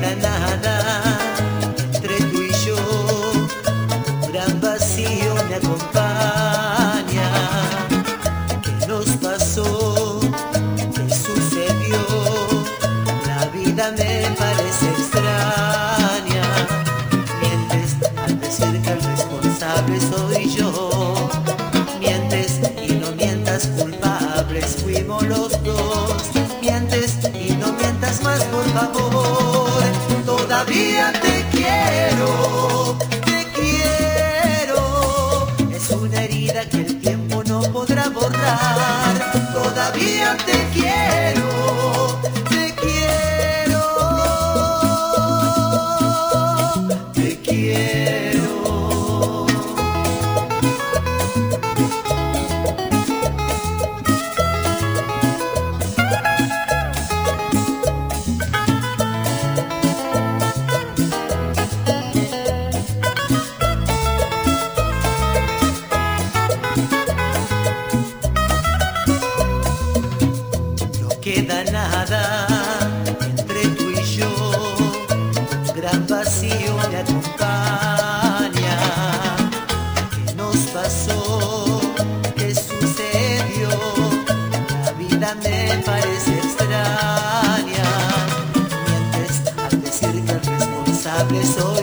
queda nada entre tú y yo, un gran vacío me acompaña. ¿Qué nos pasó? ¿Qué sucedió? La vida me parece extraña. Mientes al decir que el responsable soy yo. Mientes y no mientas, culpables fuimos los dos. Mientes y no mientas más, por favor. Todavía te quiero, te quiero. Es una herida que el tiempo no podrá borrar. Todavía te quiero, te quiero, te quiero. Queda nada entre tú y yo, un gran vacío me acompaña. ¿Qué nos pasó? ¿Qué sucedió? La vida me parece extraña. Mientes al decir que el responsable soy